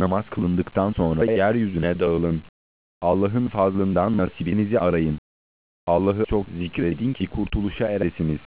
namaz kılındıktan sonra yeryüzüne dağılın. Allah'ın fazlından nasibinizi arayın. Allah'ı çok zikredin ki kurtuluşa eresiniz.